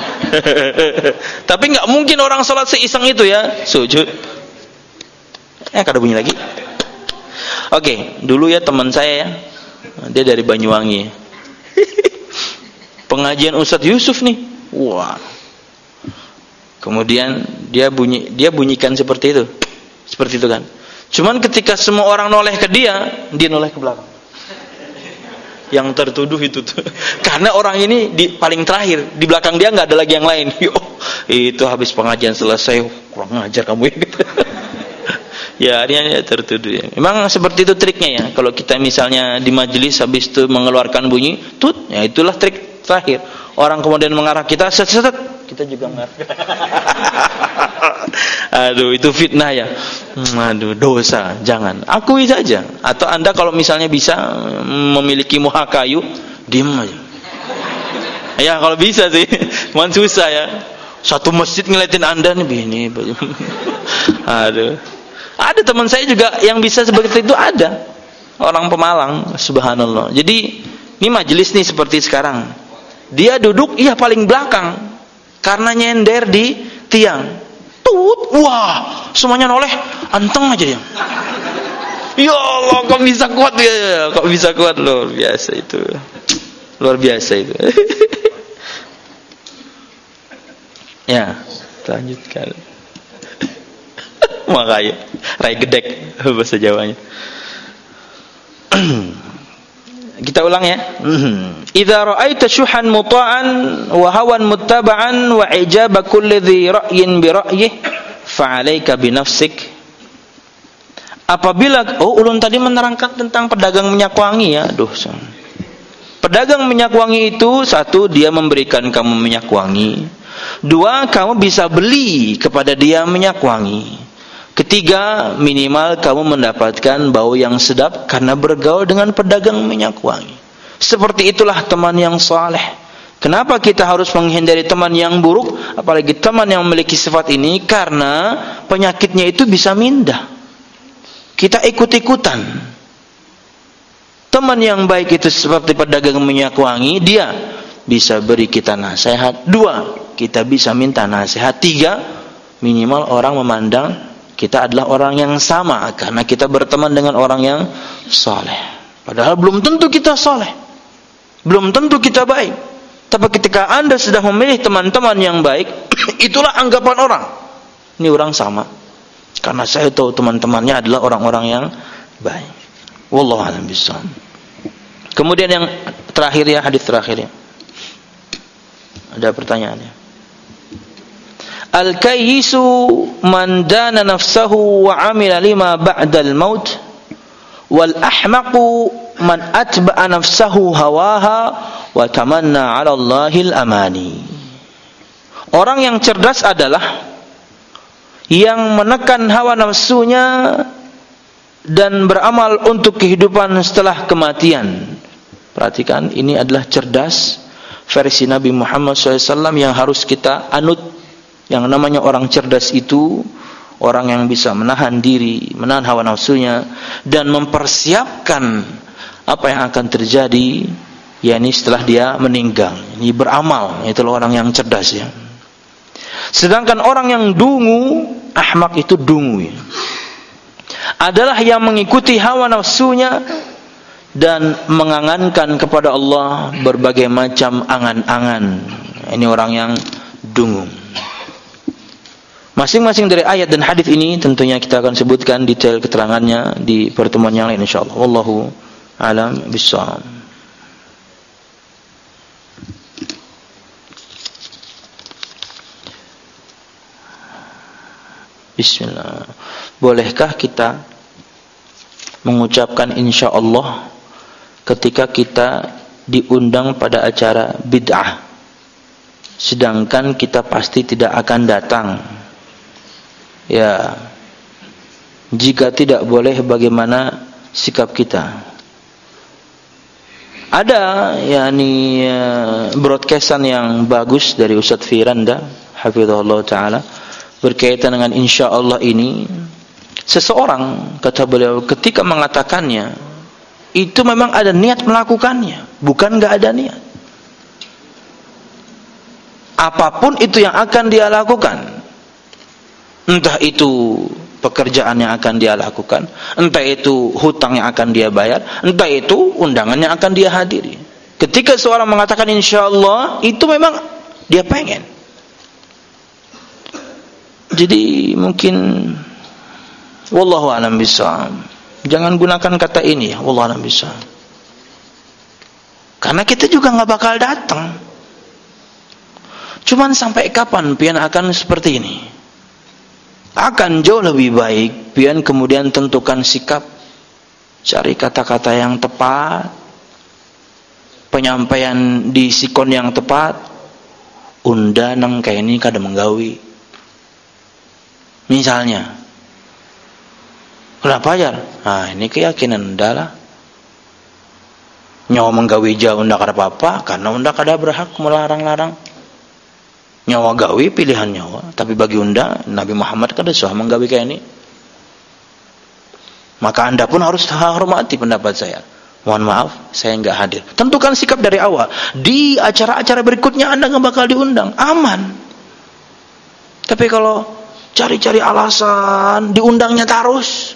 Tapi nggak mungkin orang sholat seiseng itu ya, sujud. Eh, kada bunyi lagi. Oke, dulu ya teman saya ya, dia dari Banyuwangi. Pengajian Ustadz Yusuf nih, wah. Kemudian dia bunyi, dia bunyikan seperti itu. Seperti itu kan. Cuman ketika semua orang noleh ke dia, dia noleh ke belakang. Yang tertuduh itu tuh. Karena orang ini di paling terakhir, di belakang dia nggak ada lagi yang lain. Oh, itu habis pengajian selesai, kurang ngajar kamu ya. Ya, akhirnya tertuduh ya. Memang seperti itu triknya ya. Kalau kita misalnya di majelis habis itu mengeluarkan bunyi tut, ya itulah trik terakhir. Orang kemudian mengarah kita, set set, kita juga mengarah. Aduh, itu fitnah ya. Aduh, dosa. Jangan. Akui saja. Atau Anda kalau misalnya bisa memiliki muha kayu, diam aja. Ya, kalau bisa sih. Cuman susah ya. Satu masjid ngeliatin Anda nih begini. Aduh. Ada teman saya juga yang bisa seperti itu, ada. Orang Pemalang, subhanallah. Jadi, ini majelis nih seperti sekarang. Dia duduk, iya paling belakang. Karena nyender di tiang. Tut, wah, semuanya noleh, anteng aja dia. Ya Allah, kok bisa kuat ya? Kok bisa kuat, luar biasa itu. Luar biasa itu. Ya, lanjutkan. Makanya, rai gedek bahasa Jawanya. Kita ulang ya. Idza ra'aita syuhan muta'an wa hawan muttaba'an wa ijaba kulli dhi ra'yin bi ra'yihi fa 'alaika bi nafsik. Apabila oh ulun tadi menerangkan tentang pedagang minyak wangi ya. Aduh. Pedagang minyak wangi itu satu, dia memberikan kamu minyak wangi. Dua, kamu bisa beli kepada dia minyak wangi. Ketiga, minimal kamu mendapatkan bau yang sedap karena bergaul dengan pedagang minyak wangi. Seperti itulah teman yang saleh. Kenapa kita harus menghindari teman yang buruk, apalagi teman yang memiliki sifat ini? Karena penyakitnya itu bisa mindah. Kita ikut-ikutan. Teman yang baik itu seperti pedagang minyak wangi, dia bisa beri kita nasihat. Dua, kita bisa minta nasihat. Tiga, minimal orang memandang kita adalah orang yang sama karena kita berteman dengan orang yang saleh. Padahal belum tentu kita saleh, belum tentu kita baik. Tapi ketika Anda sudah memilih teman-teman yang baik, itulah anggapan orang. Ini orang sama, karena saya tahu teman-temannya adalah orang-orang yang baik. Wallahu a'lam bishawab. Kemudian yang terakhir ya, hadis terakhir ya. Ada pertanyaannya. Al-kayyisu man dana nafsahu wa amila lima ba'dal maut, wal ahmaqu man atba'a nafsahu hawaha wa tamanna 'ala Allahil amani. Orang yang cerdas adalah yang menekan hawa nafsunya dan beramal untuk kehidupan setelah kematian. Perhatikan, ini adalah cerdas versi Nabi Muhammad shallallahu alaihi wasallam yang harus kita anut. Yang namanya orang cerdas itu orang yang bisa menahan diri, menahan hawa nafsunya, dan mempersiapkan apa yang akan terjadi, yakni setelah dia meninggal. Ini beramal, itulah orang yang cerdas ya. Sedangkan orang yang dungu, ahmak itu dungu ya, adalah yang mengikuti hawa nafsunya dan mengangankan kepada Allah berbagai macam angan-angan. Ini orang yang dungu. Masing-masing dari ayat dan hadis ini tentunya kita akan sebutkan detail keterangannya di pertemuan yang lain insyaallah. Wallahu a'lam bishawab. Bismillah. Bolehkah kita mengucapkan insyaallah ketika kita diundang pada acara bid'ah, sedangkan kita pasti tidak akan datang? Ya, jika tidak boleh, bagaimana sikap kita? Ada yakni broadcastan yang bagus dari Ustaz Firanda hafizahullah taala berkaitan dengan insyaallah ini. Seseorang, kata beliau, ketika mengatakannya itu memang ada niat melakukannya, bukan enggak ada niat. Apapun itu yang akan dia lakukan, entah itu pekerjaan yang akan dia lakukan, entah itu hutang yang akan dia bayar, entah itu undangan yang akan dia hadiri. Ketika seorang mengatakan insyaallah, itu memang dia pengen. Jadi mungkin wallahu a'lam bishawab, jangan gunakan kata ini ya, wallahu a'lam bishawab. Karena kita juga nggak bakal datang. Cuman sampai kapan pian akan seperti ini? Akan jauh lebih baik pian kemudian tentukan sikap, cari kata-kata yang tepat, penyampaian di sikon yang tepat, unda nang kayak ini kada menggawi. Misalnya, kenapa ya? Nah ini keyakinan unda lah. Nyawa menggawi jauh unda kada apa-apa, karena unda kada berhak melarang-larang. Nyawa gawi pilihan nyawa, tapi bagi unda Nabi Muhammad kada suah menggawi kayak ini. Maka anda pun harus hormati pendapat saya. Mohon maaf, saya enggak hadir. Tentukan sikap dari awal. Di acara-acara berikutnya anda enggak bakal diundang, aman. Tapi kalau cari-cari alasan diundangnya terus,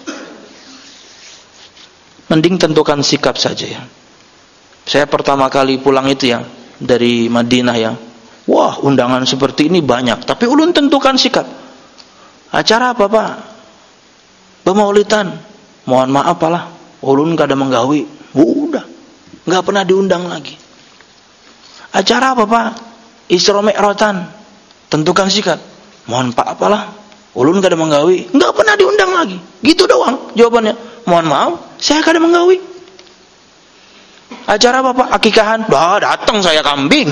mending tentukan sikap saja ya. Saya pertama kali pulang itu ya dari Madinah ya. Wah, undangan seperti ini banyak, tapi ulun tentukan sikap. Acara apa, Pak? Pemaulidan. Mohon maaf lah, ulun kada menggawi. Udah, enggak pernah diundang lagi. Acara apa, Pak? Isra Mi'ratan. Tentukan sikap. Mohon maaf lah, ulun kada menggawi. Enggak pernah diundang lagi. Gitu doang jawabannya. Mohon maaf, saya kada menggawi. Acara apa, Pak? Akikahan. Bah, datang saya kambing.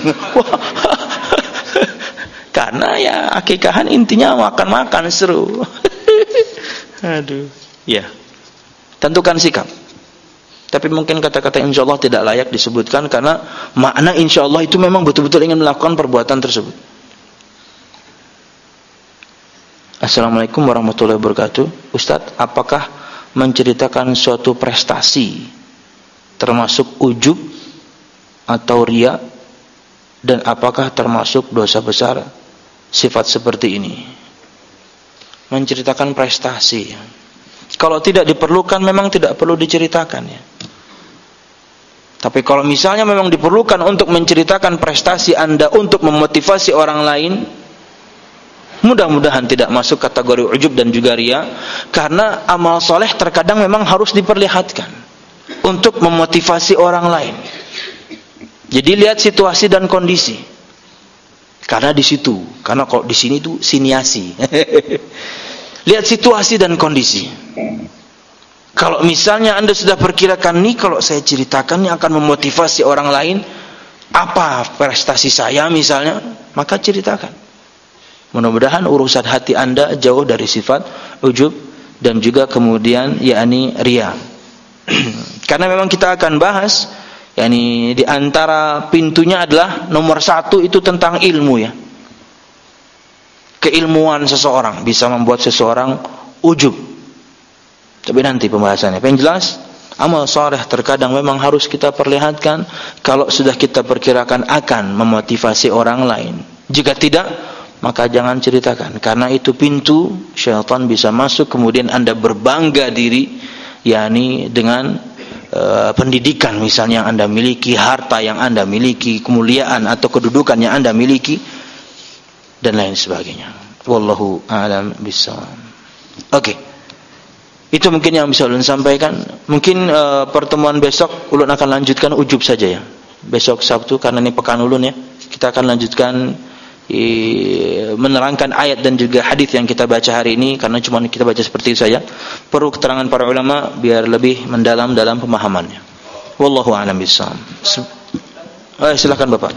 Karena ya akikahan intinya makan-makan seru. Aduh. Ya. Tentukan sikap. Tapi mungkin kata-kata insyaallah tidak layak disebutkan karena makna insyaallah itu memang betul-betul ingin melakukan perbuatan tersebut. Assalamualaikum warahmatullahi wabarakatuh. Ustadz, apakah menceritakan suatu prestasi termasuk ujub atau riya? Dan apakah termasuk dosa besar sifat seperti ini? Menceritakan prestasi. Kalau tidak diperlukan memang tidak perlu diceritakan ya. Tapi kalau misalnya memang diperlukan untuk menceritakan prestasi Anda untuk memotivasi orang lain, mudah-mudahan tidak masuk kategori ujub dan juga riya, karena amal soleh terkadang memang harus diperlihatkan untuk memotivasi orang lain. Jadi lihat situasi dan kondisi. Karena di situ, karena kalau di sini tuh siniasi. Lihat situasi dan kondisi. Kalau misalnya Anda sudah perkirakan nih, kalau saya ceritakan ini akan memotivasi orang lain, apa prestasi saya misalnya, maka ceritakan. Mudah-mudahan urusan hati Anda jauh dari sifat ujub dan juga kemudian yakni riya. Karena memang kita akan bahas, yakni di antara pintunya adalah nomor satu itu tentang ilmu ya. Keilmuan seseorang bisa membuat seseorang ujub. Tapi nanti pembahasannya. Yang jelas, amal saleh terkadang memang harus kita perlihatkan kalau sudah kita perkirakan akan memotivasi orang lain. Jika tidak, maka jangan ceritakan. Karena itu pintu syaitan bisa masuk, kemudian Anda berbangga diri, yakni dengan uh, pendidikan misalnya yang Anda miliki, harta yang Anda miliki, kemuliaan atau kedudukan yang Anda miliki, dan lain sebagainya. Wallahu a'lam bishawab. Oke. Okay. Itu mungkin yang bisa ulun sampaikan. Mungkin uh, pertemuan besok ulun akan lanjutkan ujub saja ya. Besok Sabtu karena ini pekan ulun ya. Kita akan lanjutkan i, menerangkan ayat dan juga hadis yang kita baca hari ini, karena cuma kita baca seperti itu saja. Perlu keterangan para ulama biar lebih mendalam dalam pemahamannya. Wallahu a'lam bishawab. Eh, silakan Bapak.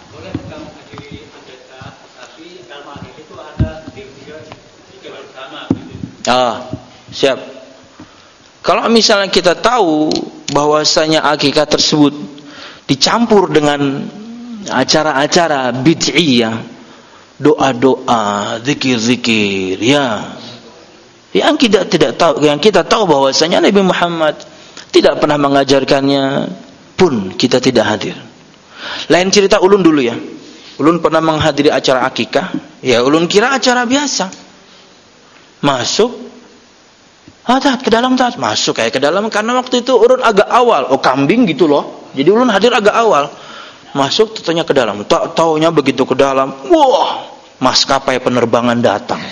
Ah, siap. Kalau misalnya kita tahu bahwasanya akikah tersebut dicampur dengan acara-acara bid'iyah, doa-doa, zikir-zikir, ya, yang kita tidak tahu, yang kita tahu bahwasanya Nabi Muhammad tidak pernah mengajarkannya, pun kita tidak hadir. Lain cerita ulun dulu ya. Ulun pernah menghadiri acara akikah, ya ulun kira acara biasa. Masuk, ah tat, ke dalam tat, masuk kayak ke dalam, karena waktu itu ulun agak awal, oh kambing gitu loh, jadi ulun hadir agak awal, masuk tentunya ke dalam, tak taunya begitu ke dalam, wah, maskapai penerbangan datang,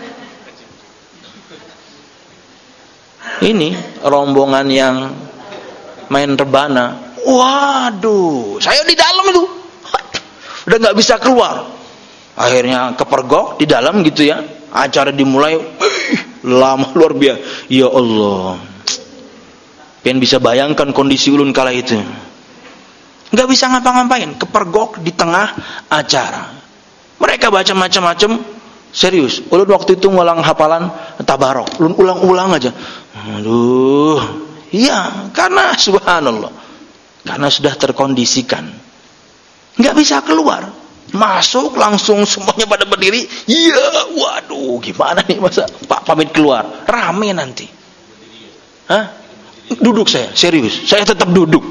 ini rombongan yang main rebana, waduh, saya di dalam itu, udah nggak bisa keluar, akhirnya kepergok di dalam gitu ya, acara dimulai. Lama luar biasa. Ya Allah. Pengen bisa bayangkan kondisi ulun kala itu. Enggak bisa ngapa-ngapain, kepergok di tengah acara. Mereka baca macam-macam, serius. Ulun waktu itu ngulang hafalan tabarok. Ulun ulang-ulang aja. Aduh. Iya, karena subhanallah. Karena sudah terkondisikan. Enggak bisa keluar. Masuk langsung semuanya pada berdiri. Iya, waduh, gimana nih masa Pak pamit keluar, rame nanti. Hah? Duduk saya, serius. Saya tetap duduk.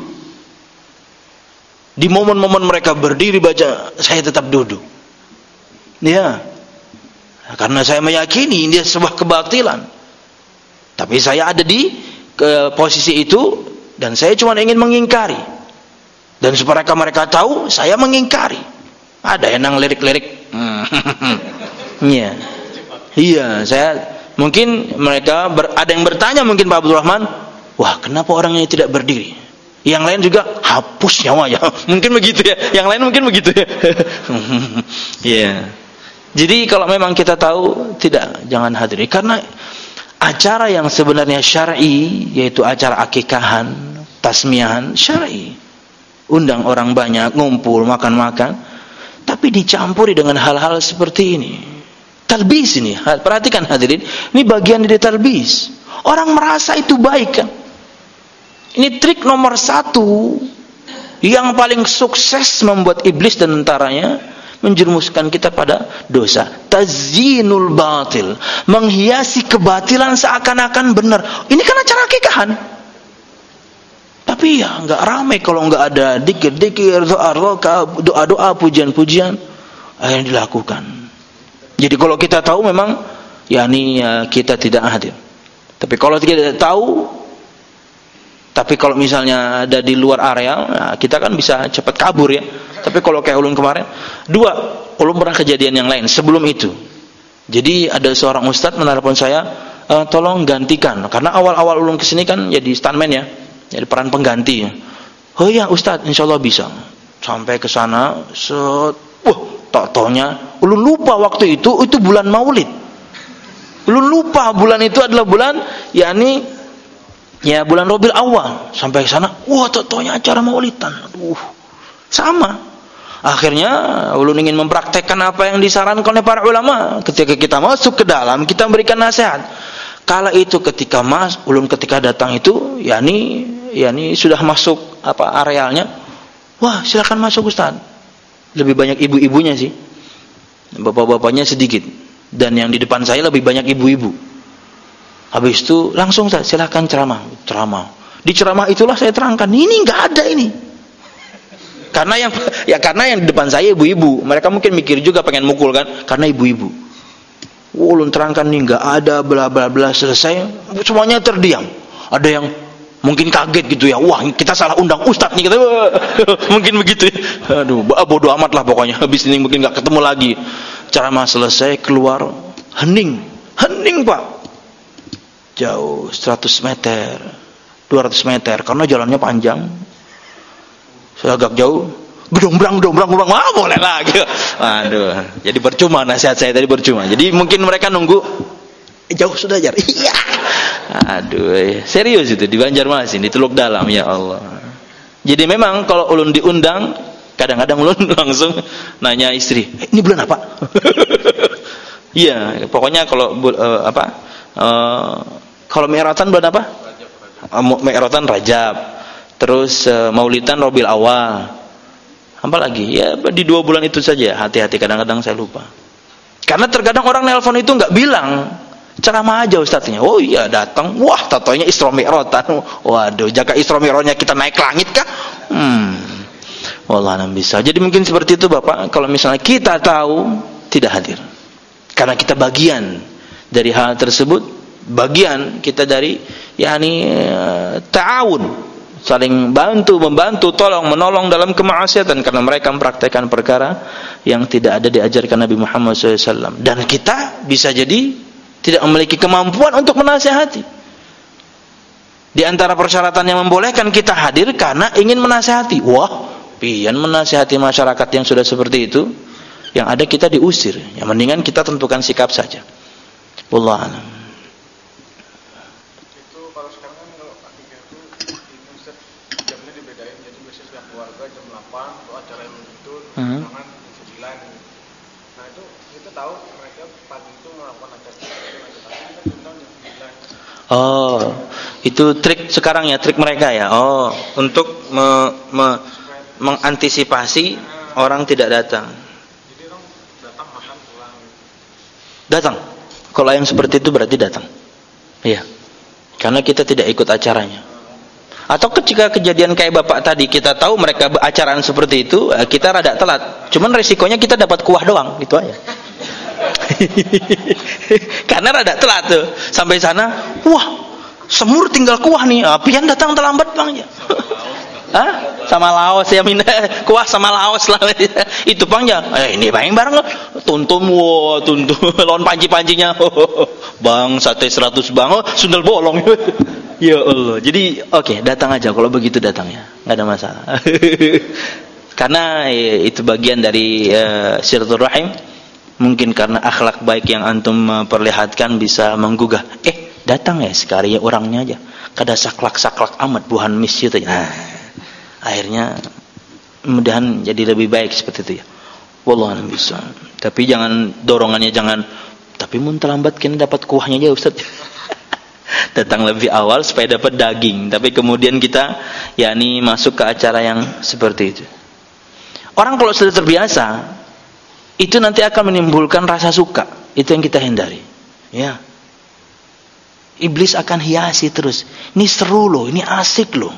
Di momen-momen mereka berdiri baca, saya tetap duduk. Ya. Karena saya meyakini ini sebuah kebatilan. Tapi saya ada di ke posisi itu dan saya cuma ingin mengingkari. Dan supaya mereka mereka tahu saya mengingkari. Ada yang lirik-lirik, iya, iya. Saya mungkin mereka ber, ada yang bertanya mungkin Pak Abdul Rahman, wah kenapa orang ini tidak berdiri? Yang lain juga hapus nyawanya, mungkin begitu ya. Yang lain mungkin begitu ya. Iya. Jadi kalau memang kita tahu tidak, jangan hadiri karena acara yang sebenarnya syar'i yaitu acara akikahan, tasmiyahan syar'i, undang orang banyak, ngumpul, makan-makan. Tapi dicampuri dengan hal-hal seperti ini. Talbis ini, perhatikan hadirin, ini bagian dari talbis. Orang merasa itu baik kan? Ini trik nomor satu yang paling sukses membuat iblis dan tentaranya menjerumuskan kita pada dosa. Tazyinul batil, menghiasi kebatilan seakan-akan benar. Ini kan acara akikahan. Tapi Tapi ya nggak ramai kalau nggak ada dikir-dikir, doa-doa, doa-doa, pujian-pujian yang dilakukan. Jadi kalau kita tahu memang yakni ya, kita tidak hadir. Tapi kalau tidak tahu, tapi kalau misalnya ada di luar area, nah kita kan bisa cepat kabur ya. Tapi kalau kayak ulun kemarin, dua, ulun pernah kejadian yang lain sebelum itu. Jadi ada seorang ustadz menelepon saya, e, tolong gantikan, karena awal-awal ulun kesini kan jadi stuntman ya, jadi peran pengganti ya. Oh iya ustadz, insya Allah bisa. Sampai ke sana, set, wah, tok-toknya, ulun lupa waktu itu, itu bulan Maulid. Ulun lupa bulan itu adalah bulan, yakni ya bulan Rabiul Awal. Sampai ke sana, wah, tok-toknya acara Maulidan. Aduh, sama. Akhirnya ulun ingin mempraktekkan apa yang disarankan oleh para ulama. Ketika kita masuk ke dalam, kita memberikan nasihat. Kala itu ketika mas, ulun ketika datang itu, yakni, yakni sudah masuk apa arealnya. Wah, silakan masuk Ustaz. Lebih banyak ibu-ibunya sih, bapak-bapaknya sedikit. Dan yang di depan saya lebih banyak ibu-ibu. Habis itu langsung Ustaz, silakan ceramah, ceramah. Di ceramah itulah saya terangkan, ini nggak ada ini. Karena yang ya karena yang di depan saya ibu-ibu, mereka mungkin mikir juga pengen mukul kan, karena ibu-ibu. Ulun terangkan nih nggak ada bla bla bla, selesai semuanya terdiam. Ada yang mungkin kaget gitu ya, wah kita salah undang ustadz nih, kita mungkin begitu ya. Aduh, bodoh amat lah pokoknya. Habis ini mungkin nggak ketemu lagi. Ceramah selesai keluar hening, hening pak. Jauh seratus meter, dua ratus meter, karena jalannya panjang. Saya agak jauh, gedong-brang, gedong-brang, gedong-brang, wah boleh lagi. Aduh, jadi percuma nasihat saya tadi percuma. Jadi mungkin mereka nunggu, jauh sudah jar. Iya. Aduh, serius itu di Banjarmasin, di Teluk Dalam, ya Allah. Jadi memang kalau ulun diundang, kadang-kadang ulun langsung nanya istri, eh, ini bulan apa? Iya, pokoknya kalau uh, apa? Uh, kalau Mi'ratan bulan apa? Uh, Mi'ratan Rajab. Terus uh, Maulidan Rabiul Awal. Apa lagi? Ya di dua bulan itu saja. Hati-hati, kadang-kadang saya lupa. Karena terkadang orang nelpon itu nggak bilang, ceramah aja ustadznya. Oh iya datang. Wah, tatonya Isra Mi'ratan. Waduh, jaga Isra Mi'rajnya kita naik langit kah? Hmm. Wallahualam bisa. Jadi mungkin seperti itu Bapak. Kalau misalnya kita tahu, tidak hadir. Karena kita bagian dari hal tersebut, bagian kita dari yakni uh, ta'awun. Saling bantu, membantu, tolong, menolong dalam kemaksiatan karena mereka mempraktikkan perkara yang tidak ada diajarkan Nabi Muhammad shallallahu alaihi wasallam. Dan kita bisa jadi tidak memiliki kemampuan untuk menasihati. Di antara persyaratan yang membolehkan kita hadir karena ingin menasihati. Wah, pian menasihati masyarakat yang sudah seperti itu, yang ada kita diusir. Yang mendingan kita tentukan sikap saja. Wallahu a'lam. Hmm. Nah itu kita tahu mereka pagi itu melakukan acara oh, itu trik sekarang ya, trik mereka ya. Oh, untuk me, me, mengantisipasi nah, orang tidak datang. Jadi orang datang makan pulang. Datang. Kalau yang seperti itu berarti datang. Iya. Karena kita tidak ikut acaranya. Atau ketika kejadian kayak Bapak tadi, kita tahu mereka acaraan seperti itu, kita rada telat. Cuman resikonya kita dapat kuah doang, gitu aja. Karena rada telat tuh. Sampai sana, wah, semur tinggal kuah nih. Ah, pian datang terlambat Bang ya. Hah? Sama Laos ya, minta kuah sama Laos lah. Itu Bang ya. Eh, ini bareng bareng tuntum, wah, tuntum lawan panci-pancinya. Bang, sate seratus Bang. Oh, sundel bolong. Ya Allah. Jadi oke, okay, datang aja kalau begitu datang ya. Enggak ada masalah. Karena ya, itu bagian dari uh, silaturahim. Mungkin karena akhlak baik yang antum uh, perlihatkan bisa menggugah. Eh, datang ya sekali ya orangnya aja. Kada saklak-saklak amat buhan mis itu ya. Nah, akhirnya mudahan jadi lebih baik seperti itu ya. Wallahu a'lam bishawab. Tapi jangan dorongannya jangan tapi mun terlambat kena dapat kuahnya aja Ustaz. Datang lebih awal supaya dapat daging, tapi kemudian kita yakni masuk ke acara yang seperti itu. Orang kalau sudah terbiasa, itu nanti akan menimbulkan rasa suka. Itu yang kita hindari. Ya. Iblis akan hiasi terus. Ini seru loh, ini asik loh.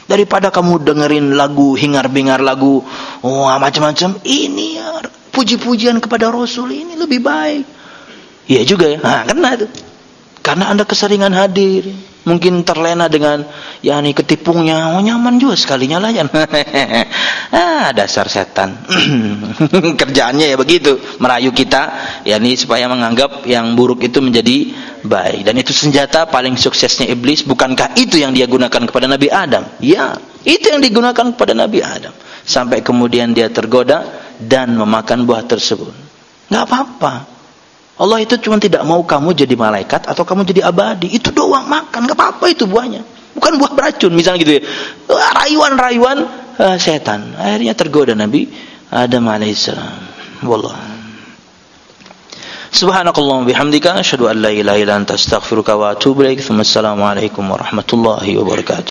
Daripada kamu dengerin lagu, hingar-bingar lagu, wah macam-macam, ini ya, puji-pujian kepada Rasul ini lebih baik. Iya juga ya. Nah, karena itu. Karena Anda keseringan hadir, mungkin terlena dengan ya nih ketipungnya, oh nyaman juga sekali nyalayan. Ah, dasar setan. Kerjaannya ya begitu, merayu kita ya nih supaya menganggap yang buruk itu menjadi baik. Dan itu senjata paling suksesnya iblis. Bukankah itu yang dia gunakan kepada Nabi Adam? Ya, itu yang digunakan kepada Nabi Adam. Sampai kemudian dia tergoda dan memakan buah tersebut. Enggak apa-apa. Allah itu cuma tidak mau kamu jadi malaikat atau kamu jadi abadi. Itu doang, makan, enggak apa-apa itu buahnya. Bukan buah beracun misalnya gitu ya. Rayuan-rayuan uh, setan. Akhirnya tergoda Nabi Adam alaihissalam. Wallah. Subhanakallahumma bihamdika asyhadu an la ilaha illa anta astaghfiruka wa atubu ilaik. Assalamualaikum warahmatullahi wabarakatuh.